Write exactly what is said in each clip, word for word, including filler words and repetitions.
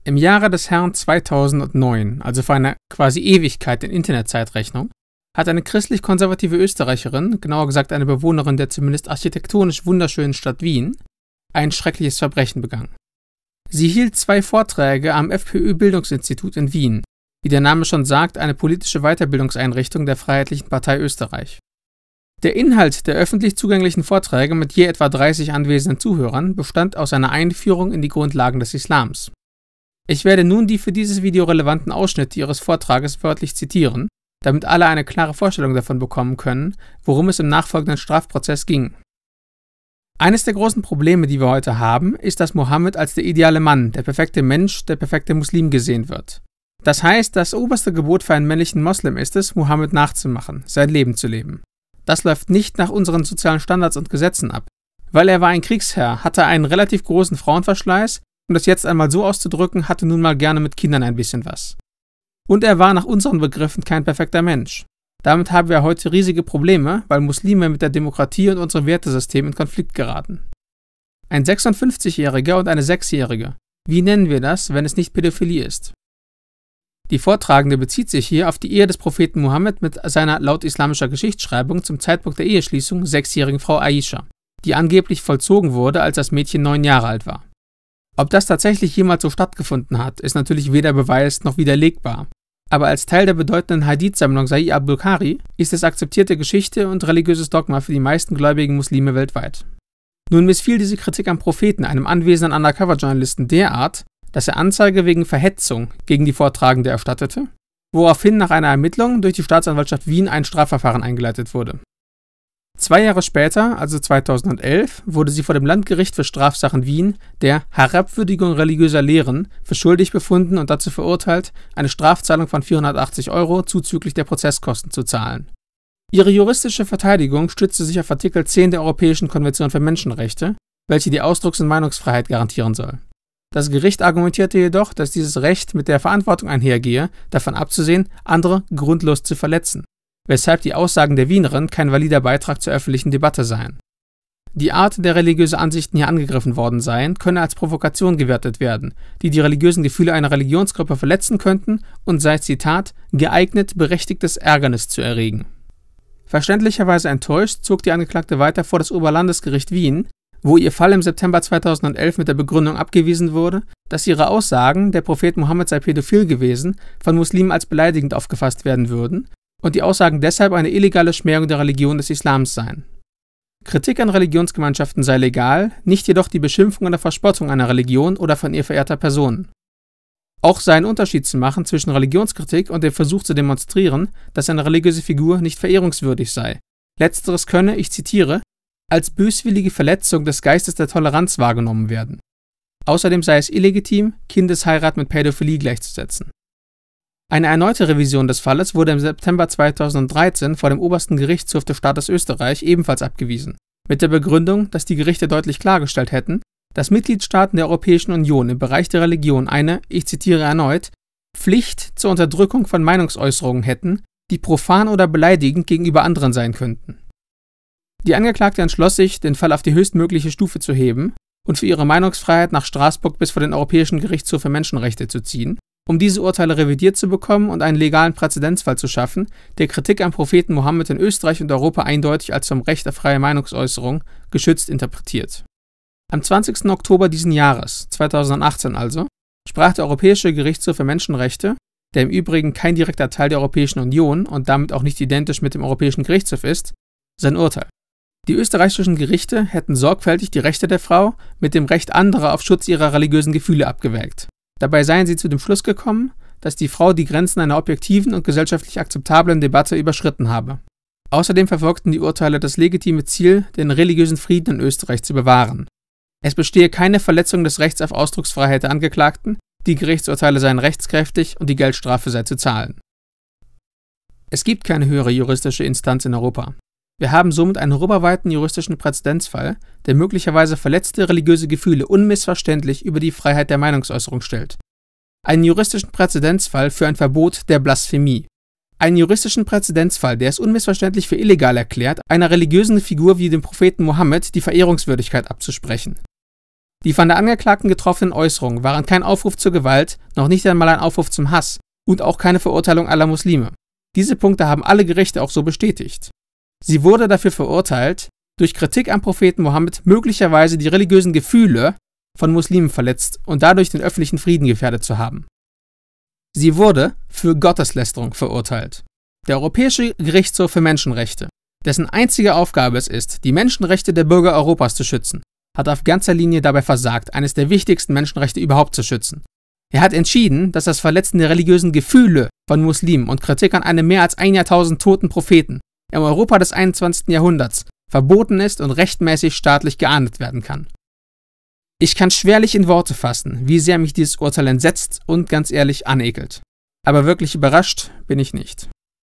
Im Jahre des Herrn zweitausendneun, also vor einer quasi Ewigkeit in Internetzeitrechnung, hat eine christlich-konservative Österreicherin, genauer gesagt eine Bewohnerin der zumindest architektonisch wunderschönen Stadt Wien, ein schreckliches Verbrechen begangen. Sie hielt zwei Vorträge am FPÖ-Bildungsinstitut in Wien, wie der Name schon sagt, eine politische Weiterbildungseinrichtung der Freiheitlichen Partei Österreich. Der Inhalt der öffentlich zugänglichen Vorträge mit je etwa dreißig anwesenden Zuhörern bestand aus einer Einführung in die Grundlagen des Islams. Ich werde nun die für dieses Video relevanten Ausschnitte ihres Vortrages wörtlich zitieren, damit alle eine klare Vorstellung davon bekommen können, worum es im nachfolgenden Strafprozess ging. Eines der großen Probleme, die wir heute haben, ist, dass Mohammed als der ideale Mann, der perfekte Mensch, der perfekte Muslim gesehen wird. Das heißt, das oberste Gebot für einen männlichen Moslem ist es, Mohammed nachzumachen, sein Leben zu leben. Das läuft nicht nach unseren sozialen Standards und Gesetzen ab. Weil er war ein Kriegsherr, hatte einen relativ großen Frauenverschleiß, um das jetzt einmal so auszudrücken, hatte nun mal gerne mit Kindern ein bisschen was. Und er war nach unseren Begriffen kein perfekter Mensch. Damit haben wir heute riesige Probleme, weil Muslime mit der Demokratie und unserem Wertesystem in Konflikt geraten. Ein sechsundfünfzigjähriger und eine Sechsjährige. Wie nennen wir das, wenn es nicht Pädophilie ist? Die Vortragende bezieht sich hier auf die Ehe des Propheten Mohammed mit seiner laut islamischer Geschichtsschreibung zum Zeitpunkt der Eheschließung sechsjährigen Frau Aisha, die angeblich vollzogen wurde, als das Mädchen neun Jahre alt war. Ob das tatsächlich jemals so stattgefunden hat, ist natürlich weder beweist noch widerlegbar. Aber als Teil der bedeutenden Hadith-Sammlung Sahih al-Bukhari ist es akzeptierte Geschichte und religiöses Dogma für die meisten gläubigen Muslime weltweit. Nun missfiel diese Kritik am Propheten einem anwesenden Undercover-Journalisten derart, dass er Anzeige wegen Verhetzung gegen die Vortragende erstattete, woraufhin nach einer Ermittlung durch die Staatsanwaltschaft Wien ein Strafverfahren eingeleitet wurde. Zwei Jahre später, also zweitausendelf, wurde sie vor dem Landgericht für Strafsachen Wien der Herabwürdigung religiöser Lehren für schuldig befunden und dazu verurteilt, eine Strafzahlung von vierhundertachtzig Euro zuzüglich der Prozesskosten zu zahlen. Ihre juristische Verteidigung stützte sich auf Artikel zehn der Europäischen Konvention für Menschenrechte, welche die Ausdrucks- und Meinungsfreiheit garantieren soll. Das Gericht argumentierte jedoch, dass dieses Recht mit der Verantwortung einhergehe, davon abzusehen, andere grundlos zu verletzen, weshalb die Aussagen der Wienerin kein valider Beitrag zur öffentlichen Debatte seien. Die Art, der religiöse Ansichten hier angegriffen worden seien, könne als Provokation gewertet werden, die die religiösen Gefühle einer Religionsgruppe verletzen könnten und sei, Zitat, geeignet, berechtigtes Ärgernis zu erregen. Verständlicherweise enttäuscht zog die Angeklagte weiter vor das Oberlandesgericht Wien, wo ihr Fall im September zweitausendelf mit der Begründung abgewiesen wurde, dass ihre Aussagen, der Prophet Mohammed sei pädophil gewesen, von Muslimen als beleidigend aufgefasst werden würden und die Aussagen deshalb eine illegale Schmähung der Religion des Islams seien. Kritik an Religionsgemeinschaften sei legal, nicht jedoch die Beschimpfung oder Verspottung einer Religion oder von ihr verehrter Personen. Auch sei ein Unterschied zu machen zwischen Religionskritik und dem Versuch zu demonstrieren, dass eine religiöse Figur nicht verehrungswürdig sei. Letzteres könne, ich zitiere, als böswillige Verletzung des Geistes der Toleranz wahrgenommen werden. Außerdem sei es illegitim, Kindesheirat mit Pädophilie gleichzusetzen. Eine erneute Revision des Falles wurde im September zweitausenddreizehn vor dem obersten Gerichtshof des Staates Österreich ebenfalls abgewiesen, mit der Begründung, dass die Gerichte deutlich klargestellt hätten, dass Mitgliedstaaten der Europäischen Union im Bereich der Religion eine, ich zitiere erneut, Pflicht zur Unterdrückung von Meinungsäußerungen hätten, die profan oder beleidigend gegenüber anderen sein könnten. Die Angeklagte entschloss sich, den Fall auf die höchstmögliche Stufe zu heben und für ihre Meinungsfreiheit nach Straßburg bis vor den Europäischen Gerichtshof für Menschenrechte zu ziehen, um diese Urteile revidiert zu bekommen und einen legalen Präzedenzfall zu schaffen, der Kritik am Propheten Mohammed in Österreich und Europa eindeutig als zum Recht auf freie Meinungsäußerung geschützt interpretiert. Am zwanzigsten Oktober diesen Jahres, zweitausendachtzehn also, sprach der Europäische Gerichtshof für Menschenrechte, der im Übrigen kein direkter Teil der Europäischen Union und damit auch nicht identisch mit dem Europäischen Gerichtshof ist, sein Urteil. Die österreichischen Gerichte hätten sorgfältig die Rechte der Frau mit dem Recht anderer auf Schutz ihrer religiösen Gefühle abgewägt. Dabei seien sie zu dem Schluss gekommen, dass die Frau die Grenzen einer objektiven und gesellschaftlich akzeptablen Debatte überschritten habe. Außerdem verfolgten die Urteile das legitime Ziel, den religiösen Frieden in Österreich zu bewahren. Es bestehe keine Verletzung des Rechts auf Ausdrucksfreiheit der Angeklagten, die Gerichtsurteile seien rechtskräftig und die Geldstrafe sei zu zahlen. Es gibt keine höhere juristische Instanz in Europa. Wir haben somit einen europaweiten juristischen Präzedenzfall, der möglicherweise verletzte religiöse Gefühle unmissverständlich über die Freiheit der Meinungsäußerung stellt. Einen juristischen Präzedenzfall für ein Verbot der Blasphemie. Einen juristischen Präzedenzfall, der es unmissverständlich für illegal erklärt, einer religiösen Figur wie dem Propheten Mohammed die Verehrungswürdigkeit abzusprechen. Die von der Angeklagten getroffenen Äußerungen waren kein Aufruf zur Gewalt, noch nicht einmal ein Aufruf zum Hass und auch keine Verurteilung aller Muslime. Diese Punkte haben alle Gerichte auch so bestätigt. Sie wurde dafür verurteilt, durch Kritik am Propheten Mohammed möglicherweise die religiösen Gefühle von Muslimen verletzt und dadurch den öffentlichen Frieden gefährdet zu haben. Sie wurde für Gotteslästerung verurteilt. Der Europäische Gerichtshof für Menschenrechte, dessen einzige Aufgabe es ist, die Menschenrechte der Bürger Europas zu schützen, hat auf ganzer Linie dabei versagt, eines der wichtigsten Menschenrechte überhaupt zu schützen. Er hat entschieden, dass das Verletzen der religiösen Gefühle von Muslimen und Kritik an einem mehr als ein Jahrtausend toten Propheten im Europa des einundzwanzigsten Jahrhunderts verboten ist und rechtmäßig staatlich geahndet werden kann. Ich kann schwerlich in Worte fassen, wie sehr mich dieses Urteil entsetzt und ganz ehrlich anekelt. Aber wirklich überrascht bin ich nicht.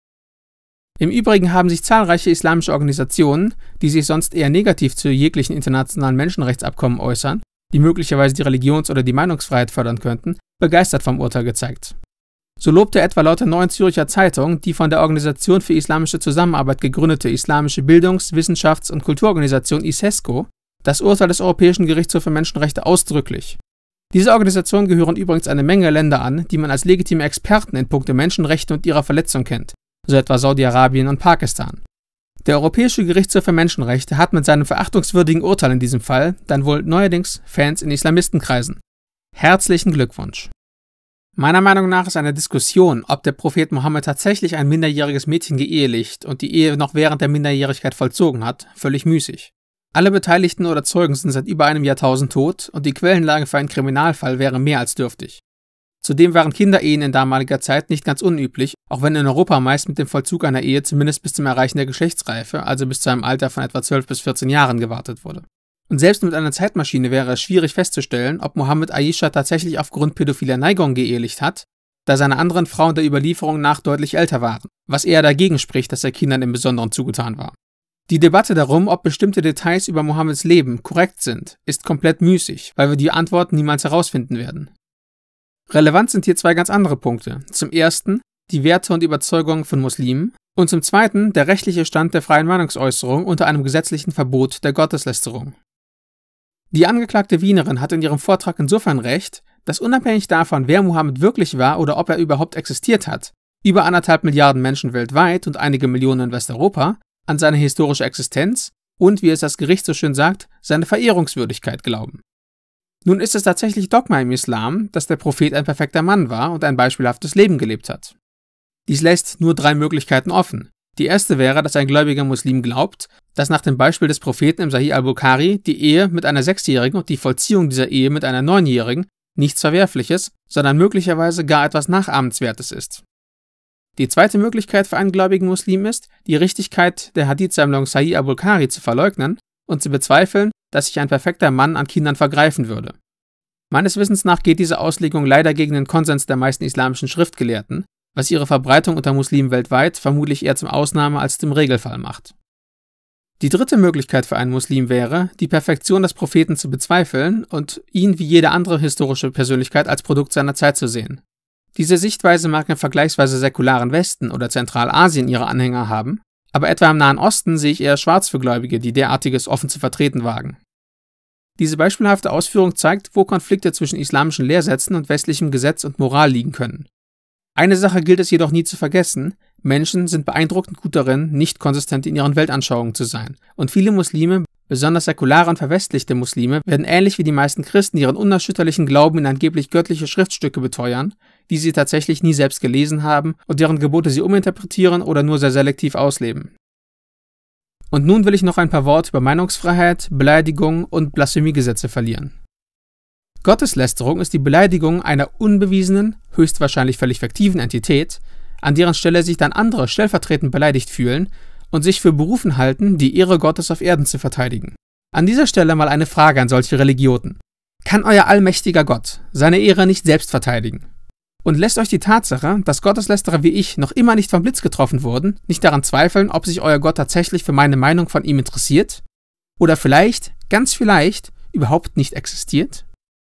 Im Übrigen haben sich zahlreiche islamische Organisationen, die sich sonst eher negativ zu jeglichen internationalen Menschenrechtsabkommen äußern, die möglicherweise die Religions- oder die Meinungsfreiheit fördern könnten, begeistert vom Urteil gezeigt. So lobte etwa laut der Neuen Zürcher Zeitung die von der Organisation für islamische Zusammenarbeit gegründete Islamische Bildungs-, Wissenschafts- und Kulturorganisation ISESCO das Urteil des Europäischen Gerichtshofs für Menschenrechte ausdrücklich. Diese Organisationen gehören übrigens eine Menge Länder an, die man als legitime Experten in puncto Menschenrechte und ihrer Verletzung kennt, so etwa Saudi-Arabien und Pakistan. Der Europäische Gerichtshof für Menschenrechte hat mit seinem verachtungswürdigen Urteil in diesem Fall dann wohl neuerdings Fans in Islamistenkreisen. Herzlichen Glückwunsch! Meiner Meinung nach ist eine Diskussion, ob der Prophet Mohammed tatsächlich ein minderjähriges Mädchen geehelicht und die Ehe noch während der Minderjährigkeit vollzogen hat, völlig müßig. Alle Beteiligten oder Zeugen sind seit über einem Jahrtausend tot und die Quellenlage für einen Kriminalfall wäre mehr als dürftig. Zudem waren Kinderehen in damaliger Zeit nicht ganz unüblich, auch wenn in Europa meist mit dem Vollzug einer Ehe zumindest bis zum Erreichen der Geschlechtsreife, also bis zu einem Alter von etwa zwölf bis vierzehn Jahren gewartet wurde. Und selbst mit einer Zeitmaschine wäre es schwierig festzustellen, ob Mohammed Aisha tatsächlich aufgrund pädophiler Neigungen geehelicht hat, da seine anderen Frauen der Überlieferung nach deutlich älter waren, was eher dagegen spricht, dass er Kindern im Besonderen zugetan war. Die Debatte darum, ob bestimmte Details über Mohammeds Leben korrekt sind, ist komplett müßig, weil wir die Antwort niemals herausfinden werden. Relevant sind hier zwei ganz andere Punkte. Zum ersten die Werte und Überzeugungen von Muslimen und zum zweiten der rechtliche Stand der freien Meinungsäußerung unter einem gesetzlichen Verbot der Gotteslästerung. Die angeklagte Wienerin hat in ihrem Vortrag insofern recht, dass unabhängig davon, wer Mohammed wirklich war oder ob er überhaupt existiert hat, über anderthalb Milliarden Menschen weltweit und einige Millionen in Westeuropa an seine historische Existenz und, wie es das Gericht so schön sagt, seine Verehrungswürdigkeit glauben. Nun ist es tatsächlich Dogma im Islam, dass der Prophet ein perfekter Mann war und ein beispielhaftes Leben gelebt hat. Dies lässt nur drei Möglichkeiten offen. Die erste wäre, dass ein gläubiger Muslim glaubt, dass nach dem Beispiel des Propheten im Sahih al-Bukhari die Ehe mit einer Sechsjährigen und die Vollziehung dieser Ehe mit einer Neunjährigen nichts Verwerfliches, sondern möglicherweise gar etwas Nachahmenswertes ist. Die zweite Möglichkeit für einen gläubigen Muslim ist, die Richtigkeit der Hadith-Sammlung Sahih al-Bukhari zu verleugnen und zu bezweifeln, dass sich ein perfekter Mann an Kindern vergreifen würde. Meines Wissens nach geht diese Auslegung leider gegen den Konsens der meisten islamischen Schriftgelehrten, was ihre Verbreitung unter Muslimen weltweit vermutlich eher zum Ausnahme- als zum Regelfall macht. Die dritte Möglichkeit für einen Muslim wäre, die Perfektion des Propheten zu bezweifeln und ihn wie jede andere historische Persönlichkeit als Produkt seiner Zeit zu sehen. Diese Sichtweise mag im vergleichsweise säkularen Westen oder Zentralasien ihre Anhänger haben, aber etwa im Nahen Osten sehe ich eher schwarz für Gläubige, die derartiges offen zu vertreten wagen. Diese beispielhafte Ausführung zeigt, wo Konflikte zwischen islamischen Lehrsätzen und westlichem Gesetz und Moral liegen können. Eine Sache gilt es jedoch nie zu vergessen: Menschen sind beeindruckend gut darin, nicht konsistent in ihren Weltanschauungen zu sein. Und viele Muslime, besonders säkulare und verwestlichte Muslime, werden ähnlich wie die meisten Christen ihren unerschütterlichen Glauben in angeblich göttliche Schriftstücke beteuern, die sie tatsächlich nie selbst gelesen haben und deren Gebote sie uminterpretieren oder nur sehr selektiv ausleben. Und nun will ich noch ein paar Worte über Meinungsfreiheit, Beleidigung und Blasphemiegesetze verlieren. Gotteslästerung ist die Beleidigung einer unbewiesenen, höchstwahrscheinlich völlig fiktiven Entität, an deren Stelle sich dann andere stellvertretend beleidigt fühlen und sich für berufen halten, die Ehre Gottes auf Erden zu verteidigen. An dieser Stelle mal eine Frage an solche Religioten. Kann euer allmächtiger Gott seine Ehre nicht selbst verteidigen? Und lässt euch die Tatsache, dass Gotteslästerer wie ich noch immer nicht vom Blitz getroffen wurden, nicht daran zweifeln, ob sich euer Gott tatsächlich für meine Meinung von ihm interessiert? Oder vielleicht, ganz vielleicht, überhaupt nicht existiert?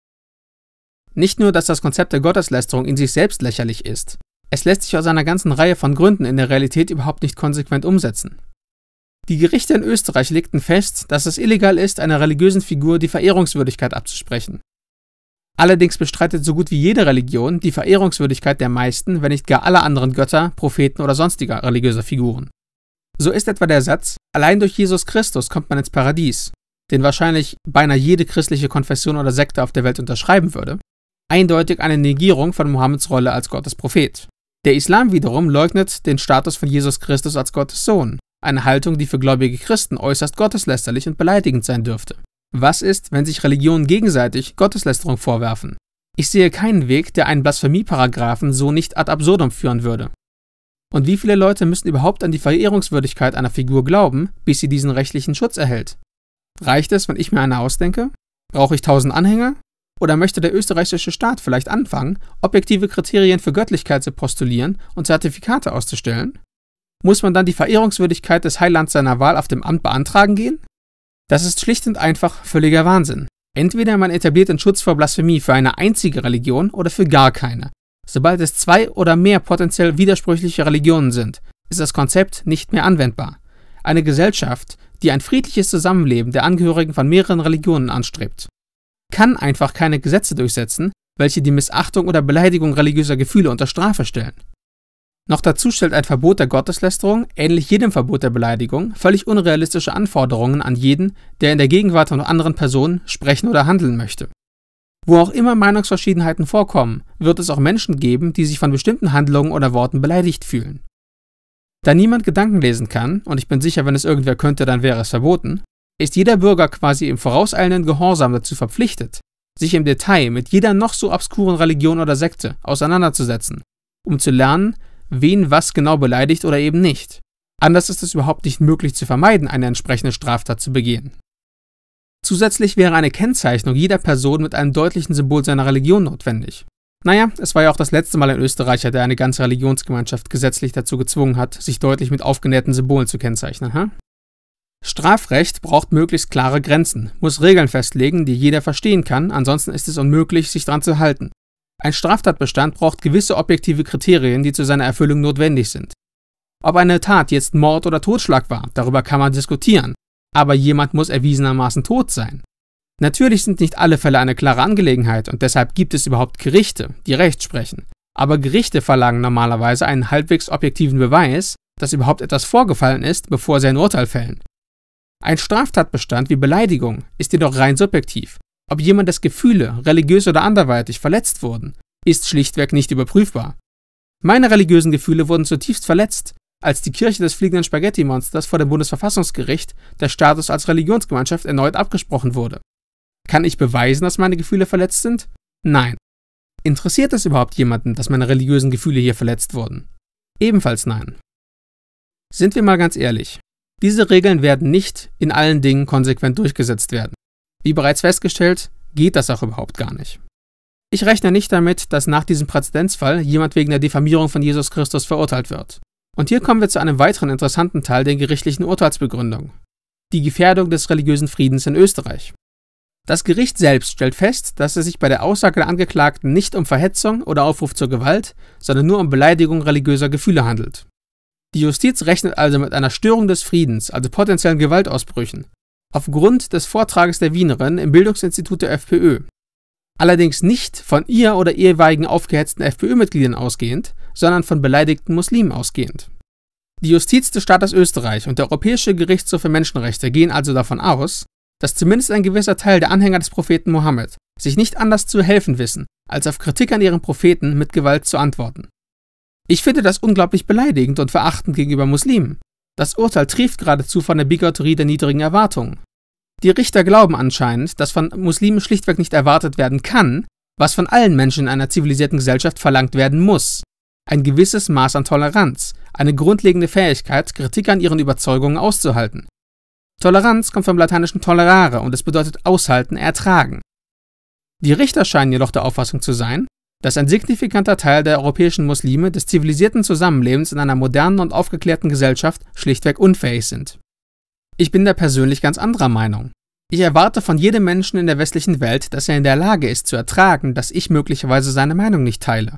Nicht nur, dass das Konzept der Gotteslästerung in sich selbst lächerlich ist, es lässt sich aus einer ganzen Reihe von Gründen in der Realität überhaupt nicht konsequent umsetzen. Die Gerichte in Österreich legten fest, dass es illegal ist, einer religiösen Figur die Verehrungswürdigkeit abzusprechen. Allerdings bestreitet so gut wie jede Religion die Verehrungswürdigkeit der meisten, wenn nicht gar aller anderen Götter, Propheten oder sonstiger religiöser Figuren. So ist etwa der Satz, allein durch Jesus Christus kommt man ins Paradies, den wahrscheinlich beinahe jede christliche Konfession oder Sekte auf der Welt unterschreiben würde, eindeutig eine Negierung von Mohammeds Rolle als Gottes Prophet. Der Islam wiederum leugnet den Status von Jesus Christus als Gottes Sohn, eine Haltung, die für gläubige Christen äußerst gotteslästerlich und beleidigend sein dürfte. Was ist, wenn sich Religionen gegenseitig Gotteslästerung vorwerfen? Ich sehe keinen Weg, der einen Blasphemieparagraphen so nicht ad absurdum führen würde. Und wie viele Leute müssen überhaupt an die Verehrungswürdigkeit einer Figur glauben, bis sie diesen rechtlichen Schutz erhält? Reicht es, wenn ich mir eine ausdenke? Brauche ich tausend Anhänger? Oder möchte der österreichische Staat vielleicht anfangen, objektive Kriterien für Göttlichkeit zu postulieren und Zertifikate auszustellen? Muss man dann die Verehrungswürdigkeit des Heilands seiner Wahl auf dem Amt beantragen gehen? Das ist schlicht und einfach völliger Wahnsinn. Entweder man etabliert den Schutz vor Blasphemie für eine einzige Religion oder für gar keine. Sobald es zwei oder mehr potenziell widersprüchliche Religionen sind, ist das Konzept nicht mehr anwendbar. Eine Gesellschaft, die ein friedliches Zusammenleben der Angehörigen von mehreren Religionen anstrebt, kann einfach keine Gesetze durchsetzen, welche die Missachtung oder Beleidigung religiöser Gefühle unter Strafe stellen. Noch dazu stellt ein Verbot der Gotteslästerung, ähnlich jedem Verbot der Beleidigung, völlig unrealistische Anforderungen an jeden, der in der Gegenwart von anderen Personen sprechen oder handeln möchte. Wo auch immer Meinungsverschiedenheiten vorkommen, wird es auch Menschen geben, die sich von bestimmten Handlungen oder Worten beleidigt fühlen. Da niemand Gedanken lesen kann, und ich bin sicher, wenn es irgendwer könnte, dann wäre es verboten, ist jeder Bürger quasi im vorauseilenden Gehorsam dazu verpflichtet, sich im Detail mit jeder noch so obskuren Religion oder Sekte auseinanderzusetzen, um zu lernen, wen was genau beleidigt oder eben nicht. Anders ist es überhaupt nicht möglich zu vermeiden, eine entsprechende Straftat zu begehen. Zusätzlich wäre eine Kennzeichnung jeder Person mit einem deutlichen Symbol seiner Religion notwendig. Naja, es war ja auch das letzte Mal ein Österreicher, der eine ganze Religionsgemeinschaft gesetzlich dazu gezwungen hat, sich deutlich mit aufgenähten Symbolen zu kennzeichnen. Hm? Strafrecht braucht möglichst klare Grenzen, muss Regeln festlegen, die jeder verstehen kann, ansonsten ist es unmöglich, sich daran zu halten. Ein Straftatbestand braucht gewisse objektive Kriterien, die zu seiner Erfüllung notwendig sind. Ob eine Tat jetzt Mord oder Totschlag war, darüber kann man diskutieren, aber jemand muss erwiesenermaßen tot sein. Natürlich sind nicht alle Fälle eine klare Angelegenheit und deshalb gibt es überhaupt Gerichte, die Recht sprechen. Aber Gerichte verlangen normalerweise einen halbwegs objektiven Beweis, dass überhaupt etwas vorgefallen ist, bevor sie ein Urteil fällen. Ein Straftatbestand wie Beleidigung ist jedoch rein subjektiv. Ob jemandes Gefühle, religiös oder anderweitig, verletzt wurden, ist schlichtweg nicht überprüfbar. Meine religiösen Gefühle wurden zutiefst verletzt, als die Kirche des fliegenden Spaghetti-Monsters vor dem Bundesverfassungsgericht der Status als Religionsgemeinschaft erneut abgesprochen wurde. Kann ich beweisen, dass meine Gefühle verletzt sind? Nein. Interessiert es überhaupt jemanden, dass meine religiösen Gefühle hier verletzt wurden? Ebenfalls nein. Sind wir mal ganz ehrlich, diese Regeln werden nicht in allen Dingen konsequent durchgesetzt werden. Wie bereits festgestellt, geht das auch überhaupt gar nicht. Ich rechne nicht damit, dass nach diesem Präzedenzfall jemand wegen der Diffamierung von Jesus Christus verurteilt wird. Und hier kommen wir zu einem weiteren interessanten Teil der gerichtlichen Urteilsbegründung: die Gefährdung des religiösen Friedens in Österreich. Das Gericht selbst stellt fest, dass es sich bei der Aussage der Angeklagten nicht um Verhetzung oder Aufruf zur Gewalt, sondern nur um Beleidigung religiöser Gefühle handelt. Die Justiz rechnet also mit einer Störung des Friedens, also potenziellen Gewaltausbrüchen, aufgrund des Vortrages der Wienerin im Bildungsinstitut der FPÖ. Allerdings nicht von ihr oder ehemaligen aufgehetzten FPÖ-Mitgliedern ausgehend, sondern von beleidigten Muslimen ausgehend. Die Justiz des Staates Österreich und der Europäische Gerichtshof für Menschenrechte gehen also davon aus, dass zumindest ein gewisser Teil der Anhänger des Propheten Mohammed sich nicht anders zu helfen wissen, als auf Kritik an ihrem Propheten mit Gewalt zu antworten. Ich finde das unglaublich beleidigend und verachtend gegenüber Muslimen. Das Urteil trieft geradezu von der Bigotterie der niedrigen Erwartungen. Die Richter glauben anscheinend, dass von Muslimen schlichtweg nicht erwartet werden kann, was von allen Menschen in einer zivilisierten Gesellschaft verlangt werden muss: ein gewisses Maß an Toleranz, eine grundlegende Fähigkeit, Kritik an ihren Überzeugungen auszuhalten. Toleranz kommt vom lateinischen tolerare und es bedeutet aushalten, ertragen. Die Richter scheinen jedoch der Auffassung zu sein, dass ein signifikanter Teil der europäischen Muslime des zivilisierten Zusammenlebens in einer modernen und aufgeklärten Gesellschaft schlichtweg unfähig sind. Ich bin da persönlich ganz anderer Meinung. Ich erwarte von jedem Menschen in der westlichen Welt, dass er in der Lage ist zu ertragen, dass ich möglicherweise seine Meinung nicht teile.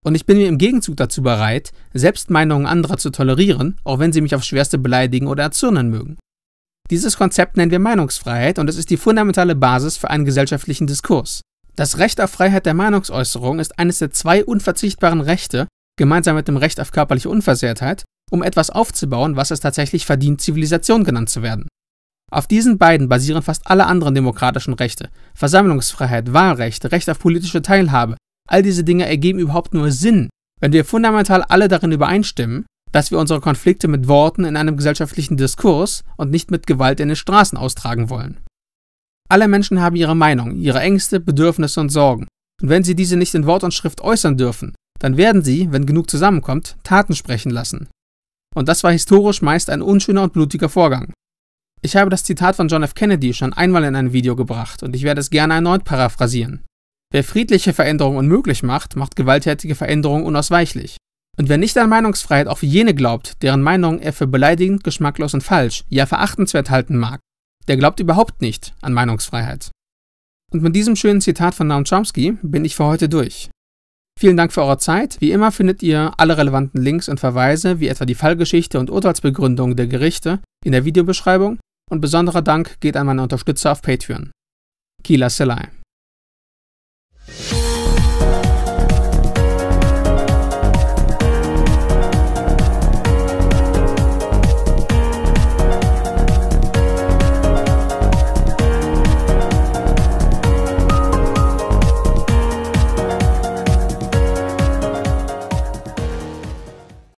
Und ich bin mir im Gegenzug dazu bereit, selbst Meinungen anderer zu tolerieren, auch wenn sie mich aufs Schwerste beleidigen oder erzürnen mögen. Dieses Konzept nennen wir Meinungsfreiheit und es ist die fundamentale Basis für einen gesellschaftlichen Diskurs. Das Recht auf Freiheit der Meinungsäußerung ist eines der zwei unverzichtbaren Rechte, gemeinsam mit dem Recht auf körperliche Unversehrtheit, um etwas aufzubauen, was es tatsächlich verdient, Zivilisation genannt zu werden. Auf diesen beiden basieren fast alle anderen demokratischen Rechte. Versammlungsfreiheit, Wahlrecht, Recht auf politische Teilhabe. All diese Dinge ergeben überhaupt nur Sinn, wenn wir fundamental alle darin übereinstimmen, dass wir unsere Konflikte mit Worten in einem gesellschaftlichen Diskurs und nicht mit Gewalt in den Straßen austragen wollen. Alle Menschen haben ihre Meinung, ihre Ängste, Bedürfnisse und Sorgen. Und wenn sie diese nicht in Wort und Schrift äußern dürfen, dann werden sie, wenn genug zusammenkommt, Taten sprechen lassen. Und das war historisch meist ein unschöner und blutiger Vorgang. Ich habe das Zitat von John F. Kennedy schon einmal in ein Video gebracht und ich werde es gerne erneut paraphrasieren. Wer friedliche Veränderungen unmöglich macht, macht gewalttätige Veränderungen unausweichlich. Und wer nicht an Meinungsfreiheit auch für jene glaubt, deren Meinung er für beleidigend, geschmacklos und falsch, ja verachtenswert halten mag, der glaubt überhaupt nicht an Meinungsfreiheit. Und mit diesem schönen Zitat von Noam Chomsky bin ich für heute durch. Vielen Dank für eure Zeit. Wie immer findet ihr alle relevanten Links und Verweise, wie etwa die Fallgeschichte und Urteilsbegründung der Gerichte, in der Videobeschreibung und besonderer Dank geht an meine Unterstützer auf Patreon. Kila Selai.